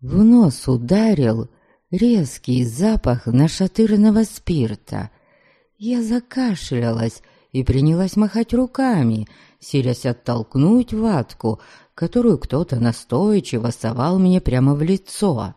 В нос ударил резкий запах нашатырного спирта. Я закашлялась и принялась махать руками, силясь оттолкнуть ватку, которую кто-то настойчиво совал мне прямо в лицо.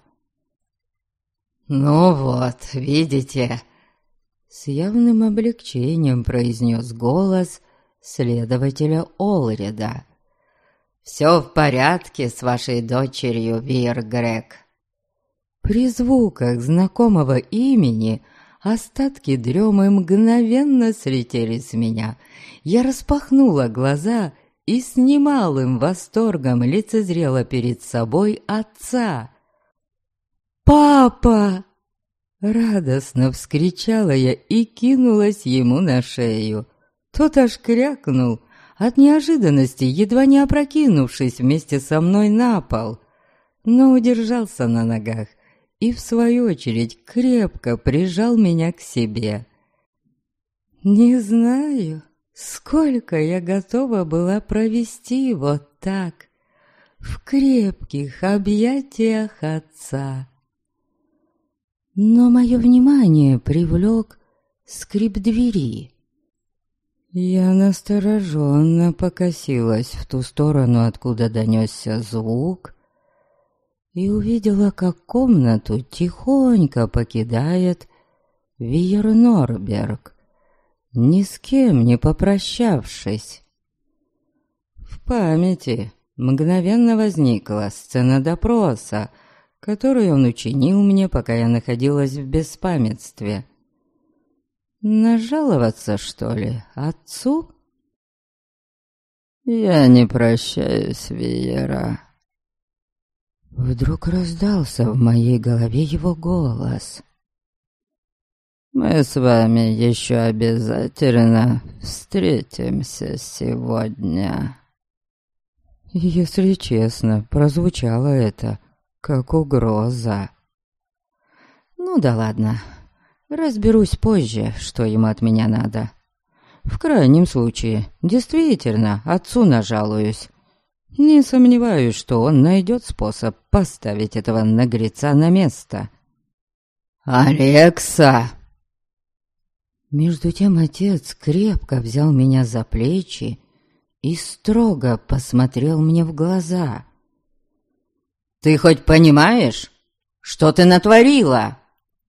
«Ну вот, видите?» С явным облегчением произнес голос следователя Олрида. «Все в порядке с вашей дочерью, Виергрек». При звуках знакомого имени остатки дремы мгновенно слетели с меня. Я распахнула глаза и с немалым восторгом лицезрела перед собой отца. «Папа!» Радостно вскричала я и кинулась ему на шею. Тот аж крякнул, от неожиданности едва не опрокинувшись вместе со мной на пол, но удержался на ногах и, в свою очередь, крепко прижал меня к себе. Не знаю, сколько я готова была провести вот так, в крепких объятиях отца. Но мое внимание привлек скрип двери. Я настороженно покосилась в ту сторону, откуда донесся звук, и увидела, как комнату тихонько покидает Виер Норберг, ни с кем не попрощавшись. В памяти мгновенно возникла сцена допроса, которую он учинил мне, пока я находилась в беспамятстве. Нажаловаться, что ли, отцу? «Я не прощаюсь, Виера». Вдруг раздался в моей голове его голос. «Мы с вами еще обязательно встретимся сегодня». Если честно, прозвучало это как угроза. Ну да ладно, разберусь позже, что ему от меня надо. В крайнем случае, действительно, отцу нажалуюсь. Не сомневаюсь, что он найдет способ поставить этого наглеца на место. «Алекса!» Между тем отец крепко взял меня за плечи и строго посмотрел мне в глаза. «Ты хоть понимаешь, что ты натворила?»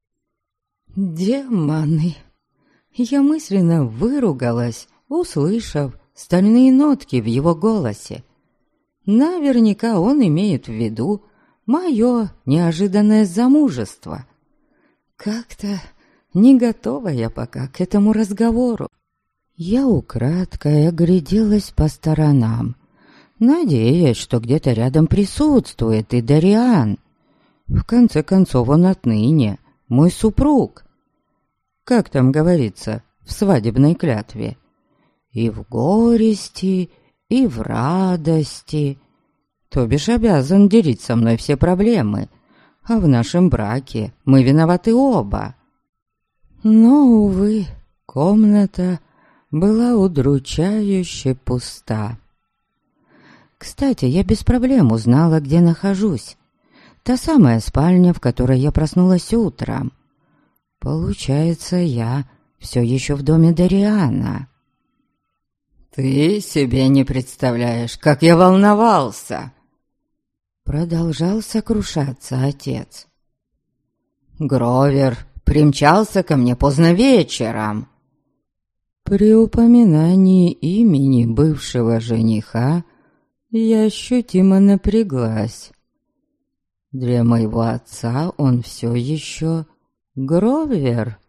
«Демоны!» Я мысленно выругалась, услышав стальные нотки в его голосе. Наверняка он имеет в виду мое неожиданное замужество. Как-то не готова я пока к этому разговору. Я украдкой огляделась по сторонам, надеясь, что где-то рядом присутствует и Дариан. В конце концов, он отныне мой супруг. Как там говорится в свадебной клятве? И в горести, и в радости. То бишь обязан делить со мной все проблемы, а в нашем браке мы виноваты оба. Но, увы, комната была удручающе пуста. Кстати, я без проблем узнала, где нахожусь. Та самая спальня, в которой я проснулась утром. Получается, я все еще в доме Дариана. «Ты себе не представляешь, как я волновался!» Продолжал сокрушаться отец. «Гровер примчался ко мне поздно вечером». При упоминании имени бывшего жениха я ощутимо напряглась. Для моего отца он все еще Гровер.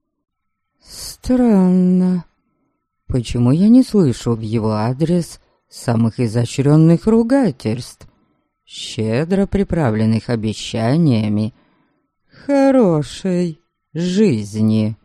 Странно. Почему я не слышу в его адрес самых изощренных ругательств, щедро приправленных обещаниями хорошей жизни?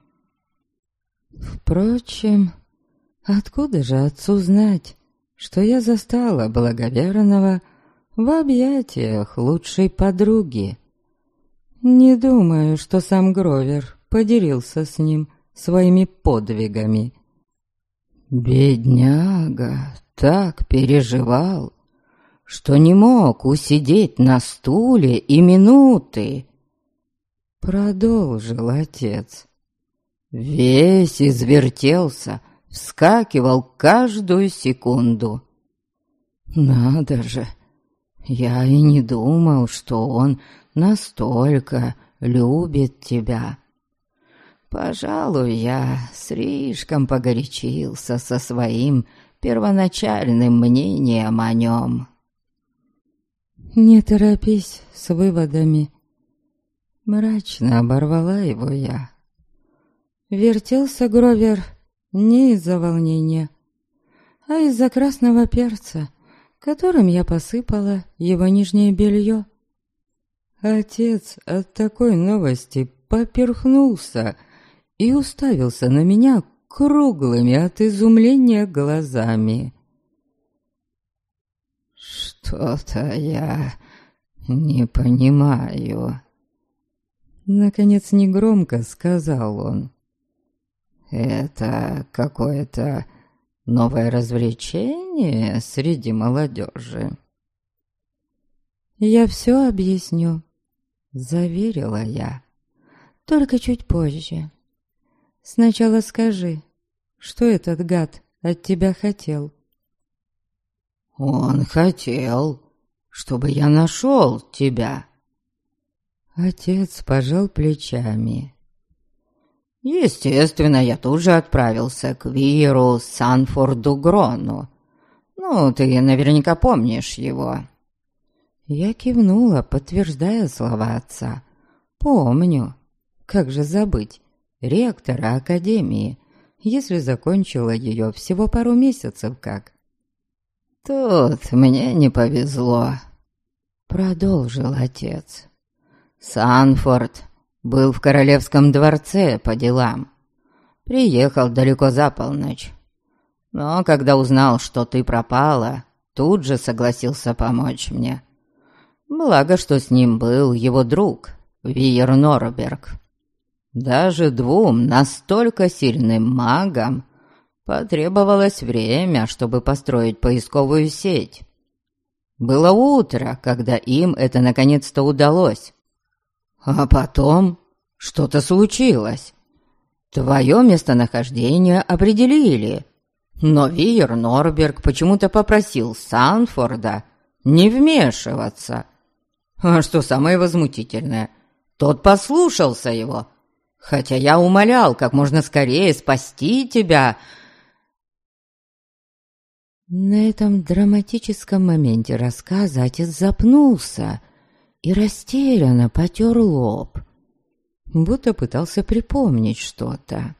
Впрочем, откуда же отцу знать, что я застала благоверного в объятиях лучшей подруги? Не думаю, что сам Гровер поделился с ним своими подвигами. Бедняга так переживал, что не мог усидеть на стуле и минуты. Продолжил отец. Весь извертелся, вскакивал каждую секунду. Надо же, я и не думал, что он настолько любит тебя. Пожалуй, я слишком погорячился со своим первоначальным мнением о нем. Не торопись с выводами. Мрачно оборвала его я. Вертелся Гровер не из-за волнения, а из-за красного перца, которым я посыпала его нижнее белье. Отец от такой новости поперхнулся и уставился на меня круглыми от изумления глазами. «Что-то я не понимаю», — наконец негромко сказал он. «Это какое-то новое развлечение среди молодежи?» «Я все объясню», — заверила я. «Только чуть позже. Сначала скажи, что этот гад от тебя хотел?» «Он хотел, чтобы я нашел тебя». Отец пожал плечами. «Естественно, я тут же отправился к Виеру Санфорду Грону. Ну, ты наверняка помнишь его». Я кивнула, подтверждая слова отца. «Помню. Как же забыть? Ректора академии, если закончила ее всего пару месяцев как». «Тут мне не повезло», — продолжил отец. «Санфорд был в королевском дворце по делам. Приехал далеко за полночь. Но когда узнал, что ты пропала, тут же согласился помочь мне. Благо, что с ним был его друг, Виер Норберг. Даже двум настолько сильным магам потребовалось время, чтобы построить поисковую сеть. Было утро, когда им это наконец-то удалось. А потом что-то случилось. Твое местонахождение определили, но Виер Норберг почему-то попросил Санфорда не вмешиваться. А что самое возмутительное, тот послушался его, хотя я умолял как можно скорее спасти тебя. На этом драматическом моменте рассказа отец запнулся и растерянно потер лоб, будто пытался припомнить что-то.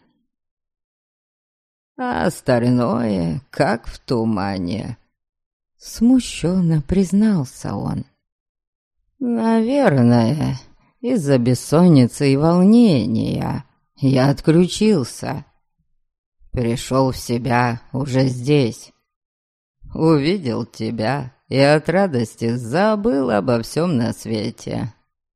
«А остальное, как в тумане», — смущенно признался он. «Наверное, из-за бессонницы и волнения я отключился. Пришел в себя уже здесь. Увидел тебя и от радости забыл обо всем на свете.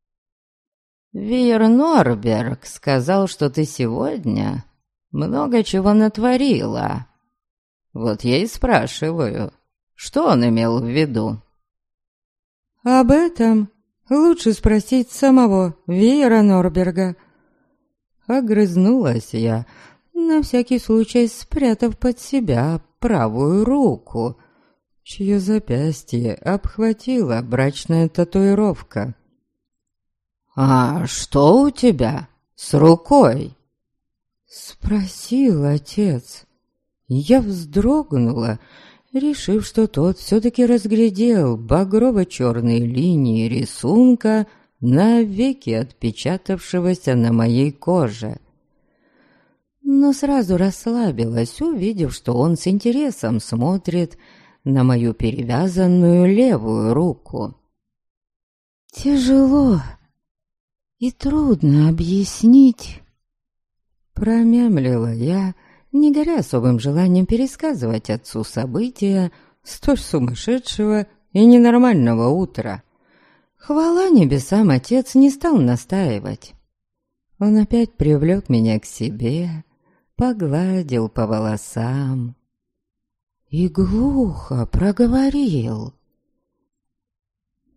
Виер Норберг сказал, что ты сегодня много чего натворила. Вот я и спрашиваю, что он имел в виду?» «Об этом лучше спросить самого Виера Норберга». Огрызнулась я, на всякий случай спрятав под себя правую руку, чье запястье обхватила брачная татуировка. «А что у тебя с рукой?» — спросил отец. Я вздрогнула, решив, что тот все-таки разглядел багрово-черные линии рисунка, навеки отпечатавшегося на моей коже. Но сразу расслабилась, увидев, что он с интересом смотрит на мою перевязанную левую руку. «Тяжело и трудно объяснить», — промямлила я, не горя особым желанием пересказывать отцу события столь сумасшедшего и ненормального утра. Хвала небесам, отец не стал настаивать. Он опять привлек меня к себе, погладил по волосам и глухо проговорил: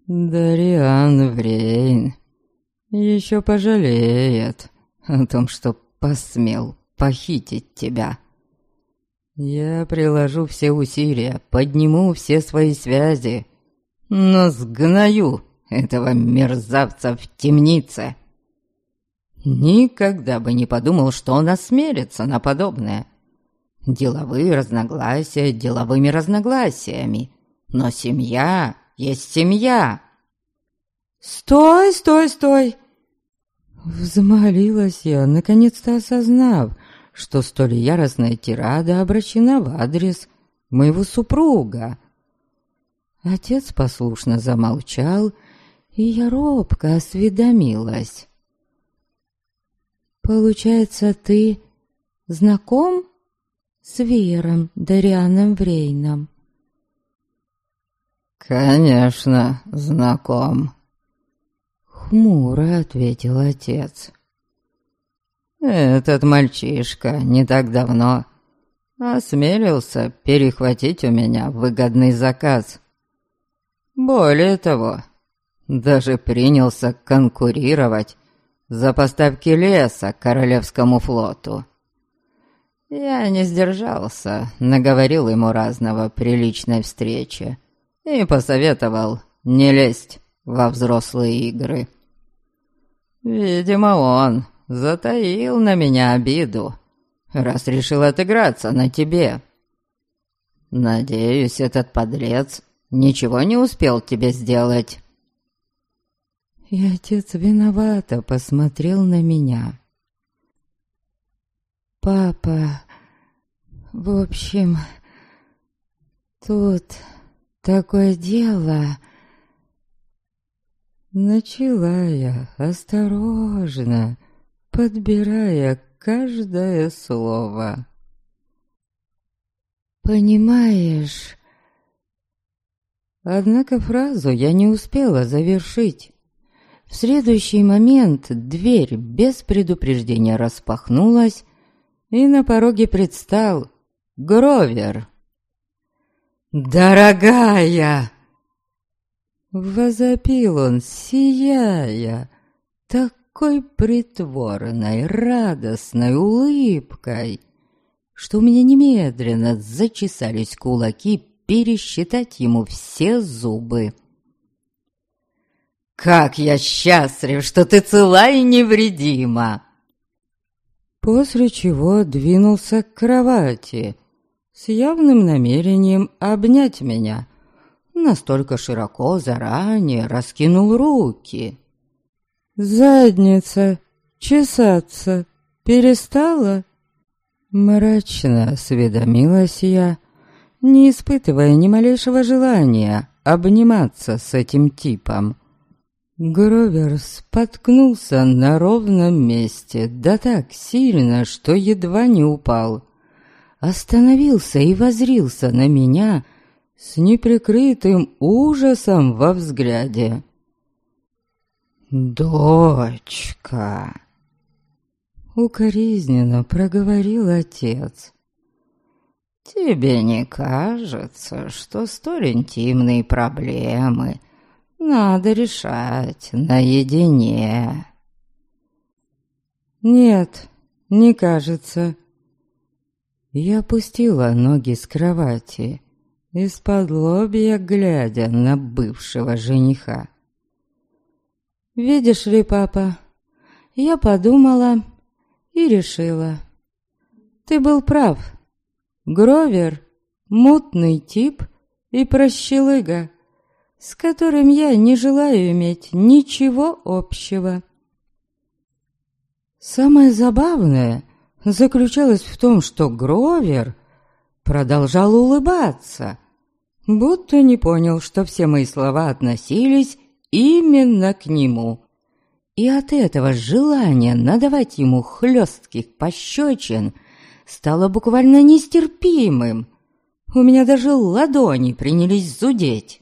Дариан Врейн еще пожалеет о том, что посмел похитить тебя. Я приложу все усилия, подниму все свои связи, но сгною этого мерзавца в темнице. Никогда бы не подумал, что он осмелится на подобное. Деловые разногласия деловыми разногласиями, но семья есть семья. «Стой, стой, стой!» Взмолилась я, наконец-то осознав, что столь яростная тирада обращена в адрес моего супруга. Отец послушно замолчал, и я робко осведомилась. «Получается, ты знаком с Веером Дарианом Врейном?» «Конечно, знаком», — хмуро ответил отец. «Этот мальчишка не так давно осмелился перехватить у меня выгодный заказ. Более того, даже принялся конкурировать за поставки леса Королевскому флоту. Я не сдержался, наговорил ему разного при личной встрече и посоветовал не лезть во взрослые игры. Видимо, он затаил на меня обиду, раз решил отыграться на тебе. Надеюсь, этот подлец ничего не успел тебе сделать». И отец виновато посмотрел на меня. «Папа, в общем, тут такое дело...» Начала я осторожно, подбирая каждое слово. «Понимаешь...» Однако фразу я не успела завершить. В следующий момент дверь без предупреждения распахнулась, и на пороге предстал Гровер. «Дорогая!» Возопил он, сияя такой притворной, радостной улыбкой, что у меня немедленно зачесались кулаки пересчитать ему все зубы. «Как я счастлив, что ты цела и невредима!» После чего двинулся к кровати с явным намерением обнять меня. Настолько широко заранее раскинул руки. «Задница чесаться перестала?» Мрачно осведомилась я, не испытывая ни малейшего желания обниматься с этим типом. Гровер споткнулся на ровном месте, да так сильно, что едва не упал. Остановился и воззрился на меня с неприкрытым ужасом во взгляде. «Дочка!» — укоризненно проговорил отец. «Тебе не кажется, что столь интимные проблемы надо решать наедине?» «Нет, не кажется». Я опустила ноги с кровати, исподлобья глядя на бывшего жениха. «Видишь ли, папа, я подумала и решила. Ты был прав. Гровер — мутный тип и прощелыга, с которым я не желаю иметь ничего общего». Самое забавное заключалось в том, что Гровер продолжал улыбаться, будто не понял, что все мои слова относились именно к нему. И от этого желание надавать ему хлестких пощечин стало буквально нестерпимым. У меня даже ладони принялись зудеть.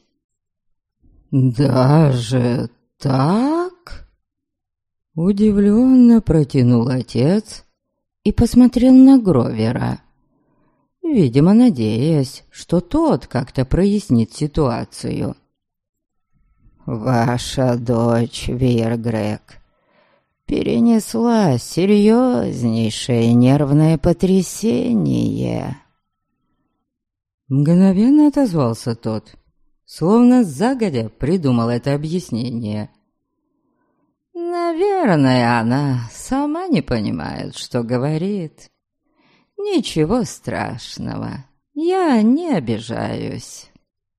«Даже так?» Удивленно протянул отец и посмотрел на Гровера, видимо, надеясь, что тот как-то прояснит ситуацию. ваша дочь Виргрек перенесла серьезнейшее нервное потрясение». Мгновенно отозвался тот, словно загодя придумал это объяснение. «Наверное, она сама не понимает, что говорит. Ничего страшного, я не обижаюсь».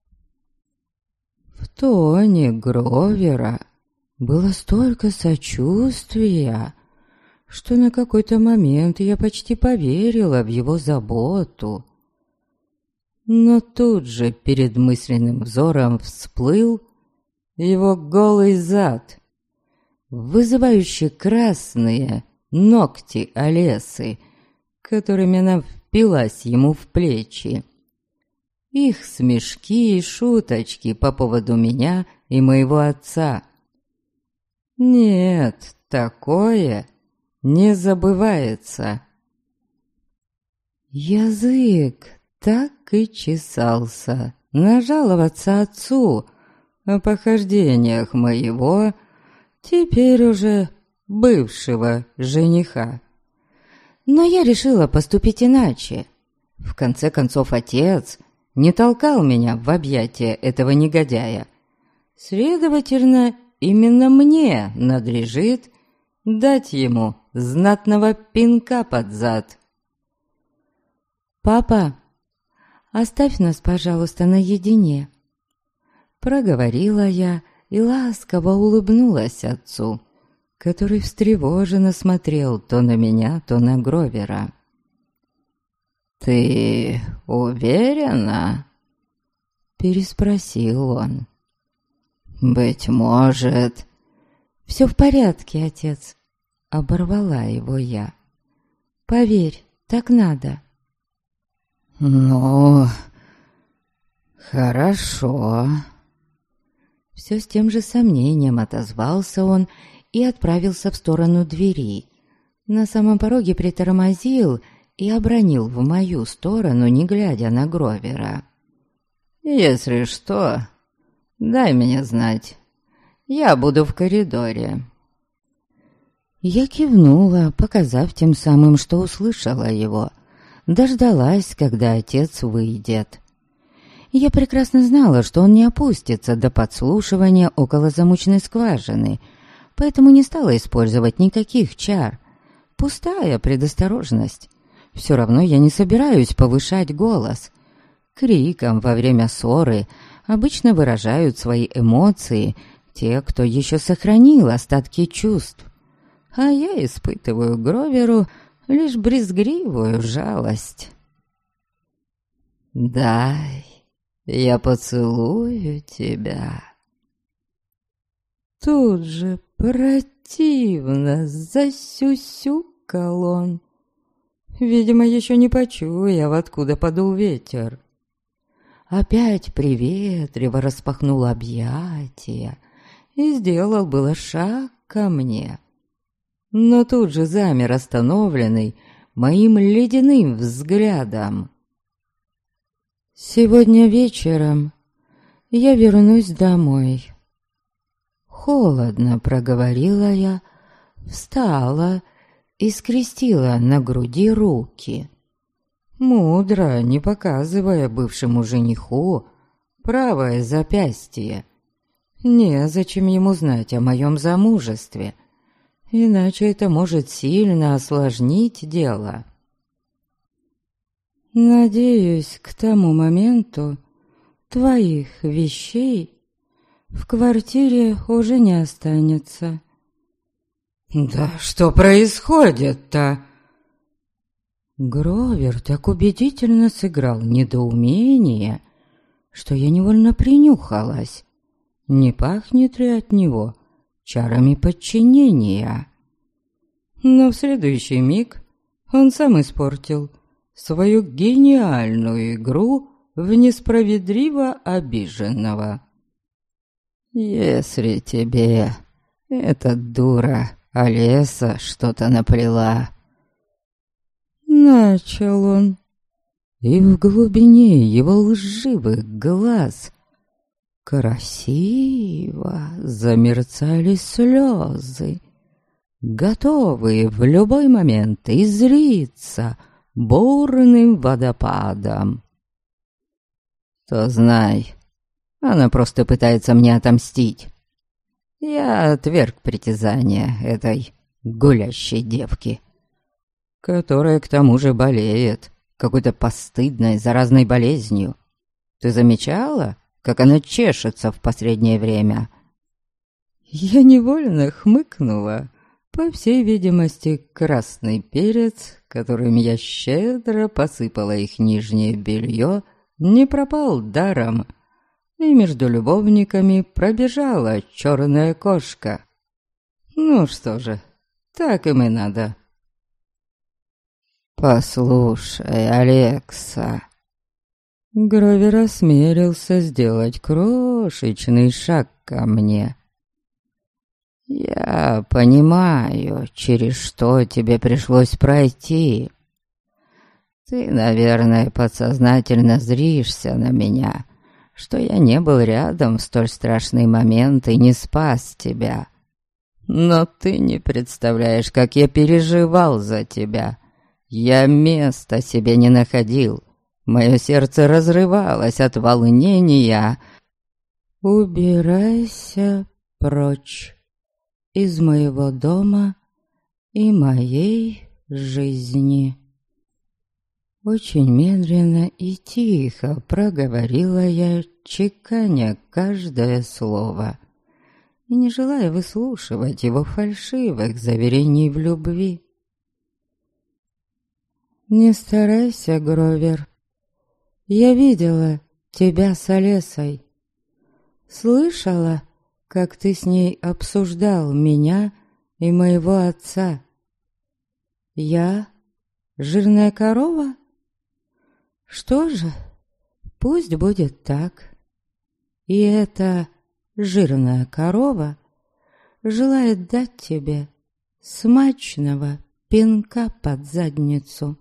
В тоне Гровера было столько сочувствия, что на какой-то момент я почти поверила в его заботу. Но тут же перед мысленным взором всплыл его голый зад, вызывающие красные ногти Олесы, которыми она впилась ему в плечи. Их смешки и шуточки по поводу меня и моего отца. Нет, такое не забывается. Язык так и чесался нажаловаться отцу о похождениях моего, теперь уже бывшего жениха. Но я решила поступить иначе. В конце концов, отец не толкал меня в объятия этого негодяя. Следовательно, именно мне надлежит дать ему знатного пинка под зад. «Папа, оставь нас, пожалуйста, наедине», — проговорила я и ласково улыбнулась отцу, который встревоженно смотрел то на меня, то на Гровера. «Ты уверена?» — переспросил он. «Быть может...» «Все в порядке, отец», — оборвала его я. «Поверь, так надо». «Ну, хорошо». Все с тем же сомнением отозвался он и отправился в сторону двери. На самом пороге притормозил и обронил в мою сторону, не глядя на Гровера: «Если что, дай мне знать. Я буду в коридоре». Я кивнула, показав тем самым, что услышала его. Дождалась, когда отец выйдет. Я прекрасно знала, что он не опустится до подслушивания около замочной скважины, поэтому не стала использовать никаких чар. Пустая предосторожность. Все равно я не собираюсь повышать голос. Криком во время ссоры обычно выражают свои эмоции те, кто еще сохранил остатки чувств. А я испытываю Гроверу лишь брезгливую жалость. «Дай, я поцелую тебя». Тут же противно засюсюкал он, видимо, еще не почуяв, откуда подул ветер. Опять приветливо распахнул объятия и сделал было шаг ко мне. Но тут же замер, остановленный моим ледяным взглядом. «Сегодня вечером я вернусь домой». Холодно проговорила я, встала и скрестила на груди руки. Мудро, не показывая бывшему жениху правое запястье. Незачем ему знать о моем замужестве, иначе это может сильно осложнить дело. Надеюсь, к тому моменту твоих вещей в квартире уже не останется. «Да что происходит-то?» Гровер так убедительно сыграл недоумение, что я невольно принюхалась. Не пахнет ли от него чарами подчинения? Но в следующий миг он сам испортил свою гениальную игру в несправедливо обиженного. «Если тебе эта дура Олеса что-то наплела...» Начал он, и в глубине его лживых глаз Красиво замерцали слезы, готовые в любой момент излиться бурным водопадом. То знай, она просто пытается мне отомстить. Я отверг притязания этой гулящей девки, которая к тому же болеет какой-то постыдной заразной болезнью. Ты замечала, как она чешется в последнее время?» Я невольно хмыкнула. По всей видимости, красный перец, которым я щедро посыпала их нижнее белье, не пропал даром, и между любовниками пробежала черная кошка. Ну что же, так им и надо. «Послушай, Алекса...» Гровер осмелился сделать крошечный шаг ко мне. «Я понимаю, через что тебе пришлось пройти. Ты, наверное, подсознательно злишься на меня, что я не был рядом в столь страшный момент и не спас тебя. Но ты не представляешь, как я переживал за тебя. Я места себе не находил. Мое сердце разрывалось от волнения. Убирайся прочь из моего дома и моей жизни». Очень медленно и тихо проговорила я, чеканя каждое слово, и не желая выслушивать его фальшивых заверений в любви. «Не старайся, Гровер. Я видела тебя с Олесой. Слышала, как ты с ней обсуждал меня и моего отца. Я жирная корова? Что же, пусть будет так. И эта жирная корова желает дать тебе смачного пинка под задницу».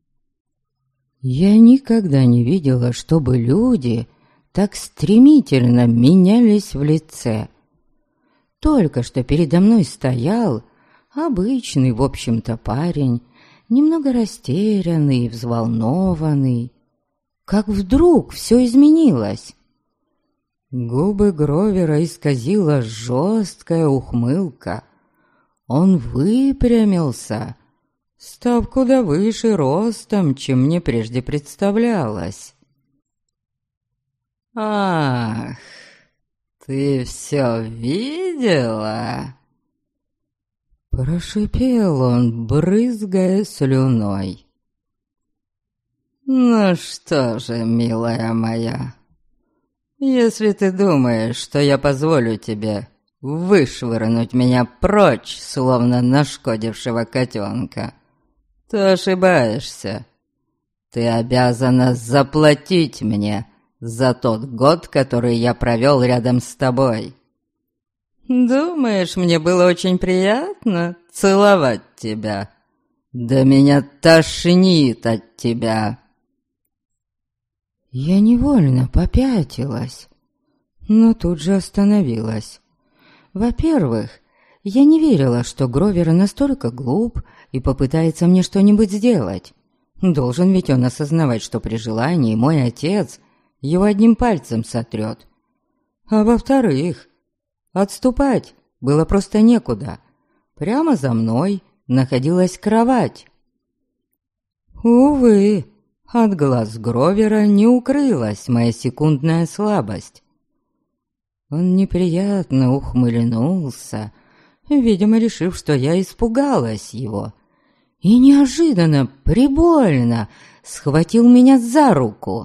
Я никогда не видела, чтобы люди так стремительно менялись в лице. Только что передо мной стоял обычный, в общем-то, парень, немного растерянный и взволнованный. Как вдруг все изменилось. Губы Гровера исказила жесткая ухмылка. Он выпрямился, став куда выше ростом, чем мне прежде представлялось. «Ах, ты все видела?» Прошипел он, брызгая слюной. «Ну что же, милая моя, если ты думаешь, что я позволю тебе вышвырнуть меня прочь, словно нашкодившего котенка, то ошибаешься. Ты обязана заплатить мне за тот год, который я провел рядом с тобой. Думаешь, мне было очень приятно целовать тебя? Да меня тошнит от тебя». Я невольно попятилась, но тут же остановилась. Во-первых, я не верила, что Гровер настолько глуп и попытается мне что-нибудь сделать. Должен ведь он осознавать, что при желании мой отец его одним пальцем сотрет. А во-вторых, отступать было просто некуда. Прямо за мной находилась кровать. Увы, от глаз Гровера не укрылась моя секундная слабость. Он неприятно ухмыльнулся, видимо, решив, что я испугалась его, и неожиданно, прибольно схватил меня за руку.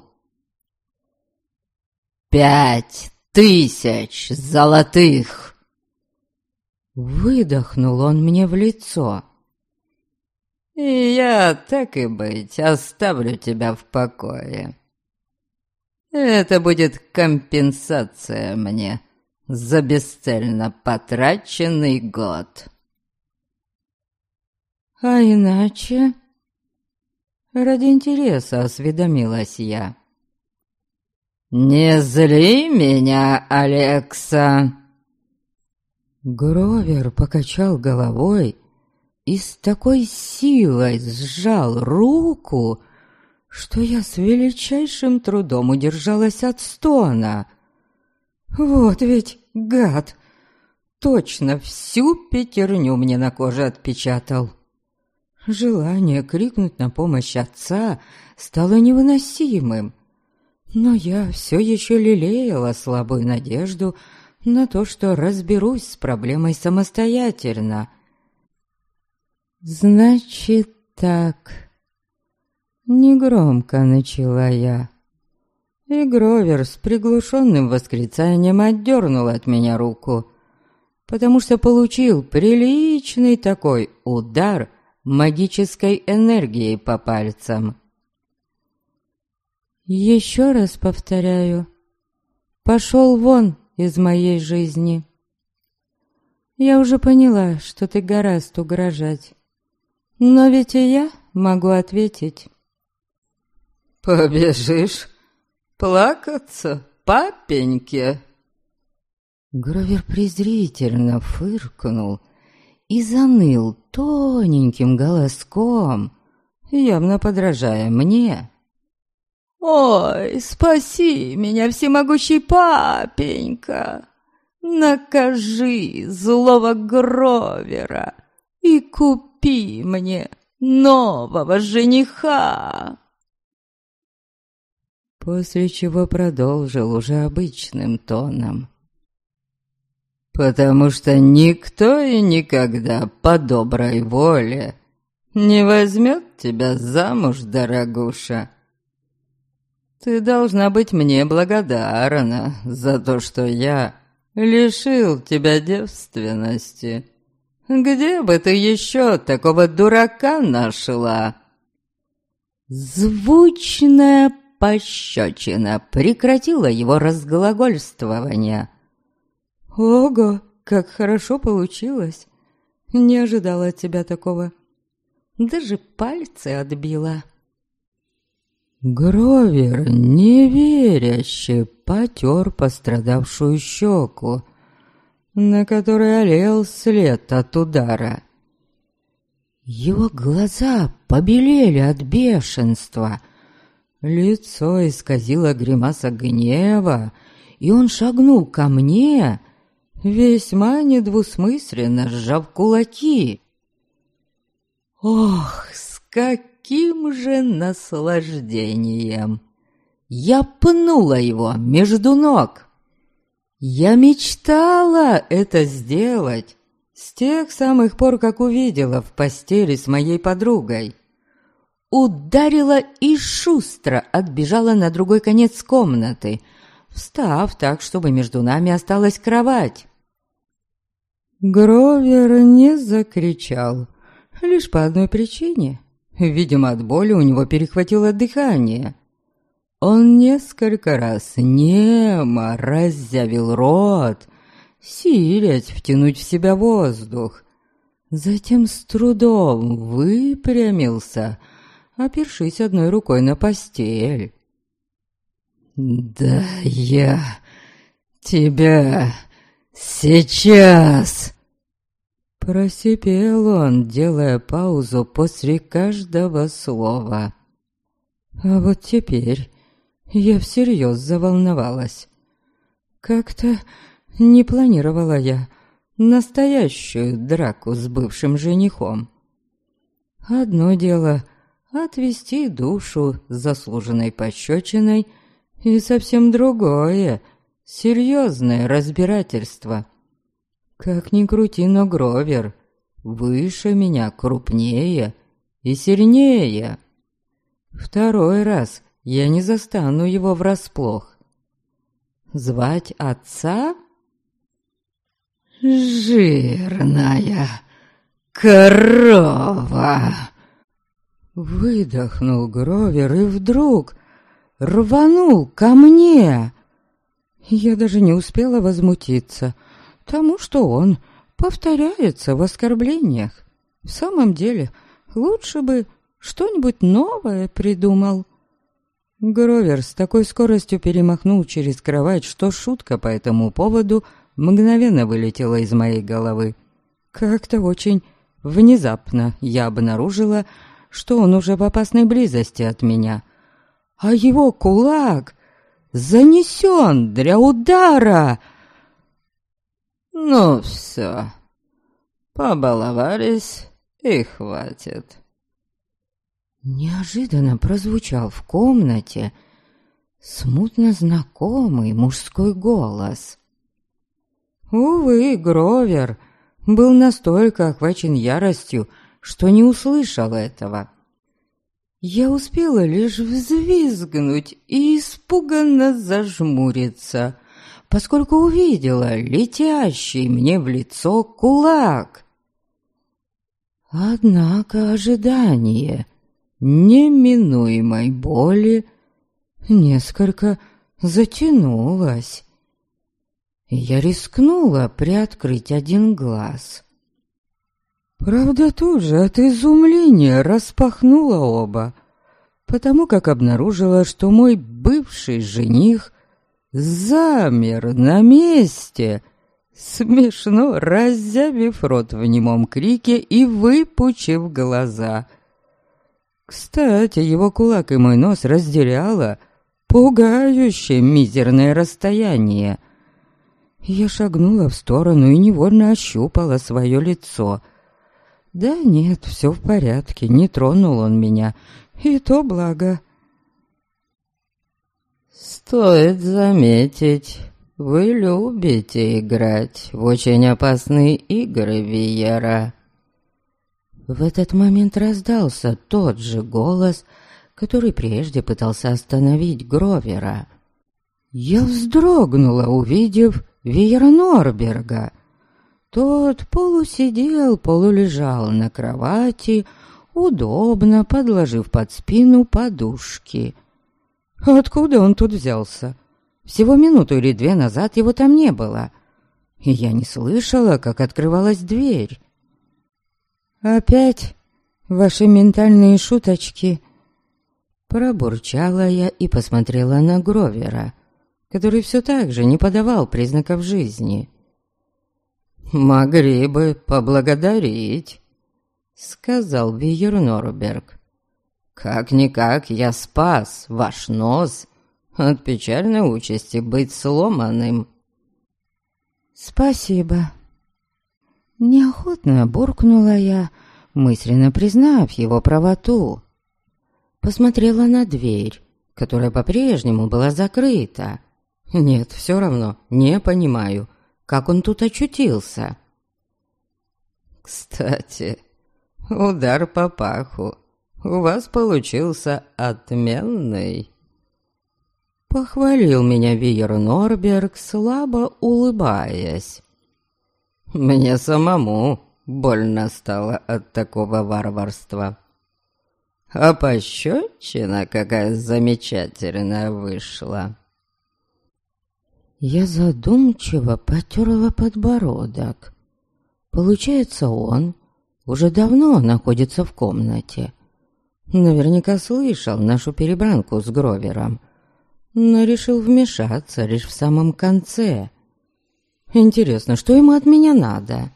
5000 золотых!» Выдохнул он мне в лицо. «И я, так и быть, оставлю тебя в покое. Это будет компенсация мне за бесцельно потраченный год». «А иначе?» Ради интереса осведомилась я. «Не зли меня, Алекса!» Гровер покачал головой и с такой силой сжал руку, что я с величайшим трудом удержалась от стона. Вот ведь гад! Точно всю пятерню мне на коже отпечатал. Желание крикнуть на помощь отца стало невыносимым, но я все еще лелеяла слабую надежду на то, что разберусь с проблемой самостоятельно. «Значит так», — негромко начала я, и Гровер с приглушенным восклицанием отдернул от меня руку, потому что получил приличный такой удар магической энергией по пальцам. «Еще раз повторяю, пошел вон из моей жизни. Я уже поняла, что ты гораст угрожать, но ведь и я могу ответить». «Побежишь плакаться, папеньке?» Гровер презрительно фыркнул и заныл тоненьким голоском, явно подражая мне. «Ой, спаси меня, всемогущий папенька! Накажи злого Гровера и купи мне нового жениха!» После чего продолжил уже обычным тоном. «Потому что никто и никогда по доброй воле не возьмет тебя замуж, дорогуша. Ты должна быть мне благодарна за то, что я лишил тебя девственности. Где бы ты еще такого дурака нашла?» Звучная пощечина прекратила его разглагольствование. «Ого, как хорошо получилось! Не ожидала от тебя такого. Даже пальцы отбила». Гровер неверяще потер пострадавшую щеку, на которой олел след от удара. Его глаза побелели от бешенства, лицо исказило гримаса гнева, и он шагнул ко мне, весьма недвусмысленно сжав кулаки. Ох, с каким же наслаждением! Я пнула его между ног. Я мечтала это сделать с тех самых пор, как увидела в постели с моей подругой. Ударила и шустро отбежала на другой конец комнаты, встав так, чтобы между нами осталась кровать. Гровер не закричал, лишь по одной причине. Видимо, от боли у него перехватило дыхание. Он несколько раз немо раззявил рот, силясь втянуть в себя воздух. Затем с трудом выпрямился, опершись одной рукой на постель. «Да я тебя сейчас!» Просипел он, делая паузу после каждого слова. А вот теперь я всерьез заволновалась. Как-то не планировала я настоящую драку с бывшим женихом. Одно дело — отвести душу заслуженной пощечиной, и совсем другое — серьезное разбирательство. Как ни крути, но Гровер выше меня, крупнее и сильнее. Второй раз я не застану его врасплох. Звать отца? «Жирная корова!» Выдохнул Гровер и вдруг рванул ко мне. Я даже не успела возмутиться тому, что он повторяется в оскорблениях. В самом деле, лучше бы что-нибудь новое придумал. Гровер с такой скоростью перемахнул через кровать, что шутка по этому поводу мгновенно вылетела из моей головы. Как-то очень внезапно я обнаружила, что он уже в опасной близости от меня, а его кулак занесен для удара. Ну все, побаловались и хватит. Неожиданно прозвучал в комнате смутно знакомый мужской голос. Увы, Гровер был настолько охвачен яростью, что не услышал этого. Я успела лишь взвизгнуть и испуганно зажмуриться, поскольку увидела летящий мне в лицо кулак. Однако ожидание неминуемой боли несколько затянулось. Я рискнула приоткрыть один глаз. Правда, тут же от изумления распахнула оба, потому как обнаружила, что мой бывший жених замер на месте, смешно раззявив рот в немом крике и выпучив глаза. Кстати, его кулак и мой нос разделяло пугающее мизерное расстояние. Я шагнула в сторону и невольно ощупала свое лицо. Да нет, все в порядке, не тронул он меня, и то благо. Стоит заметить, вы любите играть в очень опасные игры, Виера. В этот момент раздался тот же голос, который прежде пытался остановить Гровера. Я вздрогнула, увидев Виера Норберга. Тот полусидел, полулежал на кровати, удобно подложив под спину подушки. Откуда он тут взялся? Всего минуту или две назад его там не было, и я не слышала, как открывалась дверь. «Опять ваши ментальные шуточки?» Пробурчала я и посмотрела на Гровера, который все так же не подавал признаков жизни. «Могли бы поблагодарить», — сказал Виер Норберг. «Как-никак я спас ваш нос от печальной участи быть сломанным». «Спасибо». Неохотно буркнула я, мысленно признав его правоту. Посмотрела на дверь, которая по-прежнему была закрыта. Нет, все равно не понимаю, как он тут очутился. «Кстати, удар по паху у вас получился отменный», — похвалил меня Виер Норберг, слабо улыбаясь. «Мне самому больно стало от такого варварства. А пощечина какая замечательная вышла». Я задумчиво потерла подбородок. Получается, он уже давно находится в комнате. Наверняка слышал нашу перебранку с Гровером, но решил вмешаться лишь в самом конце. Интересно, что ему от меня надо?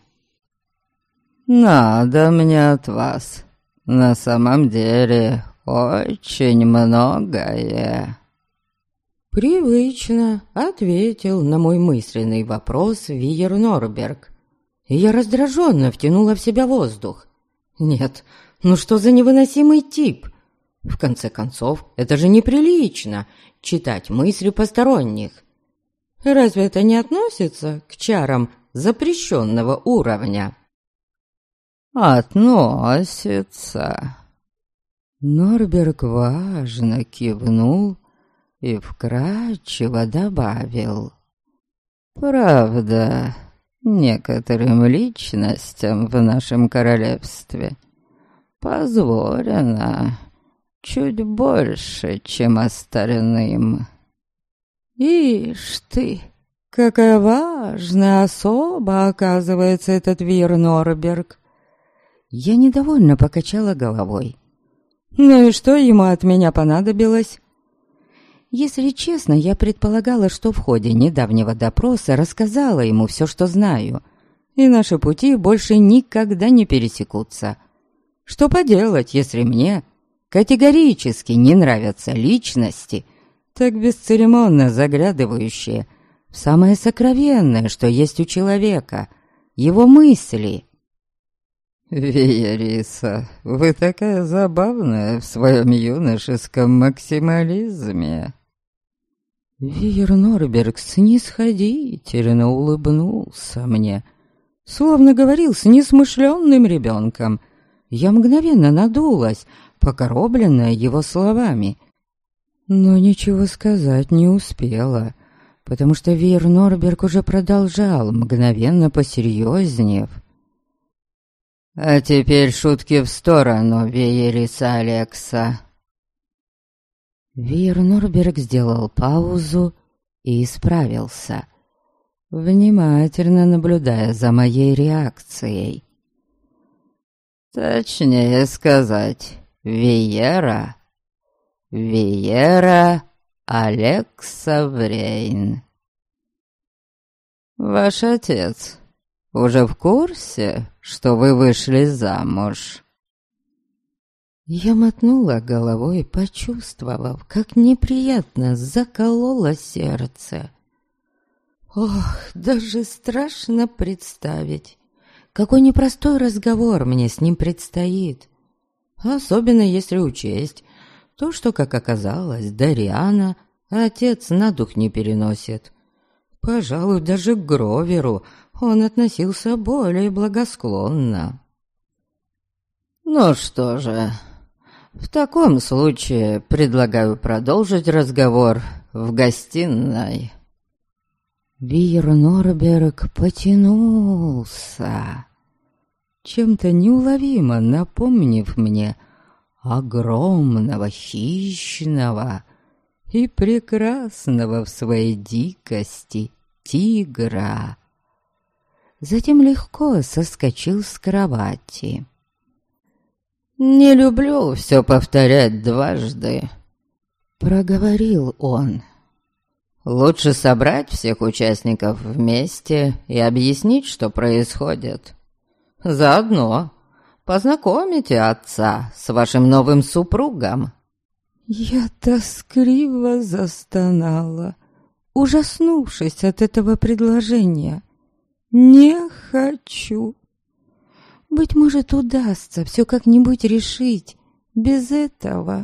«Надо мне от вас, на самом деле, очень многое». Привычно ответил на мой мысленный вопрос Виер Норберг. И я раздраженно втянула в себя воздух. Нет, ну что за невыносимый тип? В конце концов, это же неприлично — читать мысли посторонних. Разве это не относится к чарам запрещенного уровня? «Относится». Норберг важно кивнул и вкратчиво добавил. «Правда, некоторым личностям в нашем королевстве позволено чуть больше, чем остальным». «Ишь ты, какая важная особа, оказывается, этот Виер Норберг!» Я недовольно покачала головой. «Ну и что ему от меня понадобилось?» Если честно, я предполагала, что в ходе недавнего допроса рассказала ему все, что знаю, и наши пути больше никогда не пересекутся. Что поделать, если мне категорически не нравятся личности, так бесцеремонно заглядывающие в самое сокровенное, что есть у человека, его мысли. «Виериса, вы такая забавная в своем юношеском максимализме!» Виер Норберг снисходительно улыбнулся мне, словно говорил с несмышленным ребенком. Я мгновенно надулась, покоробленная его словами, но ничего сказать не успела, потому что Виер Норберг уже продолжал, мгновенно посерьезнев. «А теперь шутки в сторону, Виериса Алекса!» Виер Норберг сделал паузу и исправился, внимательно наблюдая за моей реакцией. «Точнее сказать, Виера Алекса Врейн. Ваш отец уже в курсе, что вы вышли замуж?» Я мотнула головой, почувствовав, как неприятно закололо сердце. Ох, даже страшно представить, какой непростой разговор мне с ним предстоит. Особенно если учесть то, что, как оказалось, Дариана отец на дух не переносит. Пожалуй, даже к Гроверу он относился более благосклонно. «Ну что же, в таком случае предлагаю продолжить разговор в гостиной». Виер Норберг потянулся, чем-то неуловимо напомнив мне огромного, хищного и прекрасного в своей дикости тигра. Затем легко соскочил с кровати. «Не люблю все повторять дважды», — проговорил он. «Лучше собрать всех участников вместе и объяснить, что происходит. Заодно познакомите отца с вашим новым супругом». Я тоскливо застонала, ужаснувшись от этого предложения. «Не хочу. Быть может, удастся все как-нибудь решить без этого».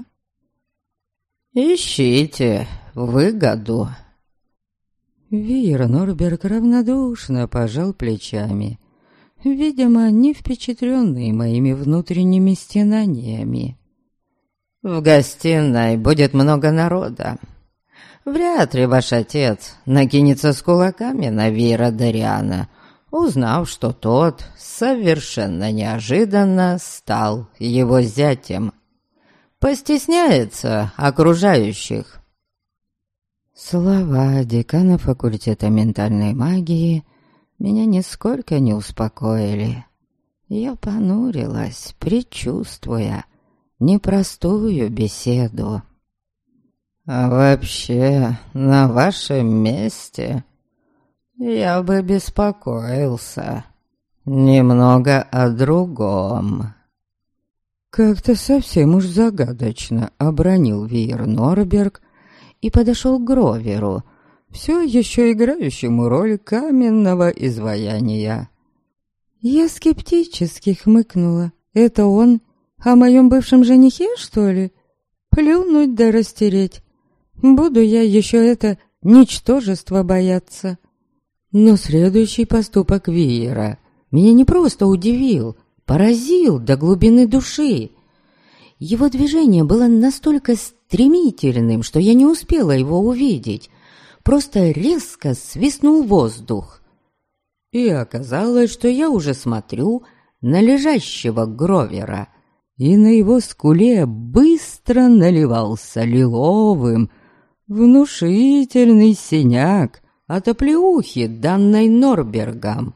«Ищите выгоду». Виер Норберг равнодушно пожал плечами, видимо, не впечатленный моими внутренними стенаниями. «В гостиной будет много народа. Вряд ли ваш отец накинется с кулаками на Виера Дариана, узнав, что тот совершенно неожиданно стал его зятем. Постесняется окружающих». Слова декана факультета ментальной магии меня нисколько не успокоили. Я понурилась, предчувствуя непростую беседу. «А вообще, на вашем месте я бы беспокоился немного о другом». Как-то совсем уж загадочно обронил Виер Норберг и подошел к Гроверу, все еще играющему роль каменного изваяния. Я скептически хмыкнула. Это он о моем бывшем женихе, что ли? Плюнуть да растереть. Буду я еще это ничтожество бояться. Но следующий поступок Виера меня не просто удивил, поразил до глубины души. Его движение было настолько стремительным, что я не успела его увидеть. Просто резко свистнул воздух. И оказалось, что я уже смотрю на лежащего Гровера, и на его скуле быстро наливался лиловым внушительный синяк от оплеухи, данной Норбергом.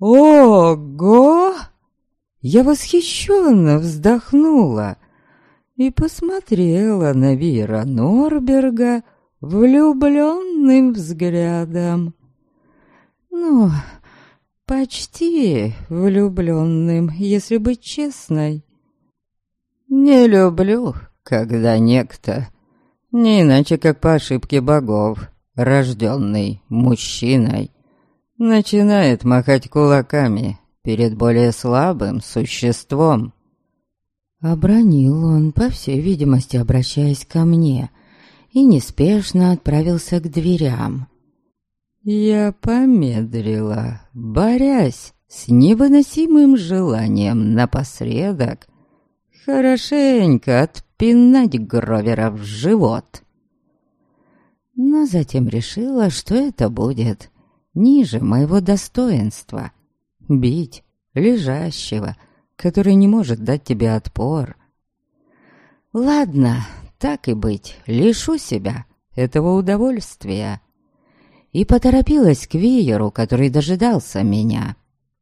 «Ого!» Я восхищенно вздохнула. и посмотрела на Вира Норберга влюбленным взглядом. Ну, почти влюбленным, если быть честной. Не люблю, когда некто, не иначе как по ошибке богов, рожденный мужчиной, начинает махать кулаками перед более слабым существом. Обронил он, по всей видимости, обращаясь ко мне, и неспешно отправился к дверям. Я помедлила, борясь с невыносимым желанием напоследок хорошенько отпинать Гровера в живот. Но затем решила, что это будет ниже моего достоинства — бить лежащего, который не может дать тебе отпор. Ладно, так и быть, лишу себя этого удовольствия. И поторопилась к Виеру, который дожидался меня.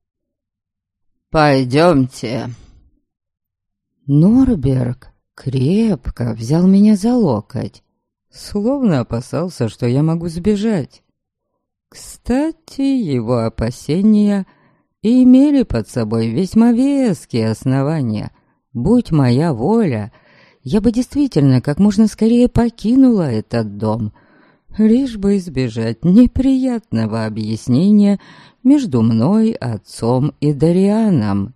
«Пойдемте». Норберг крепко взял меня за локоть, словно опасался, что я могу сбежать. Кстати, его опасения имели под собой весьма веские основания. Будь моя воля, я бы действительно как можно скорее покинула этот дом, лишь бы избежать неприятного объяснения между мной, отцом и Дарианом.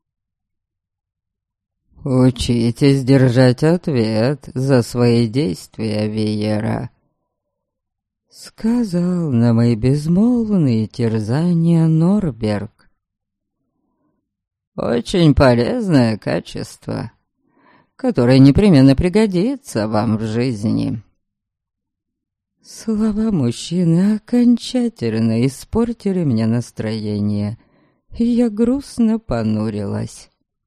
«Учитесь держать ответ за свои действия, Виера», — сказал на мои безмолвные терзания Норберг. «Очень полезное качество, которое непременно пригодится вам в жизни». Слова мужчины окончательно испортили мне настроение, и я грустно понурилась.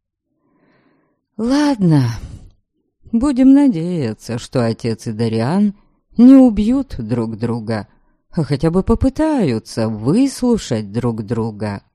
Ладно, будем надеяться, что отец и Дариан не убьют друг друга, а хотя бы попытаются выслушать друг друга.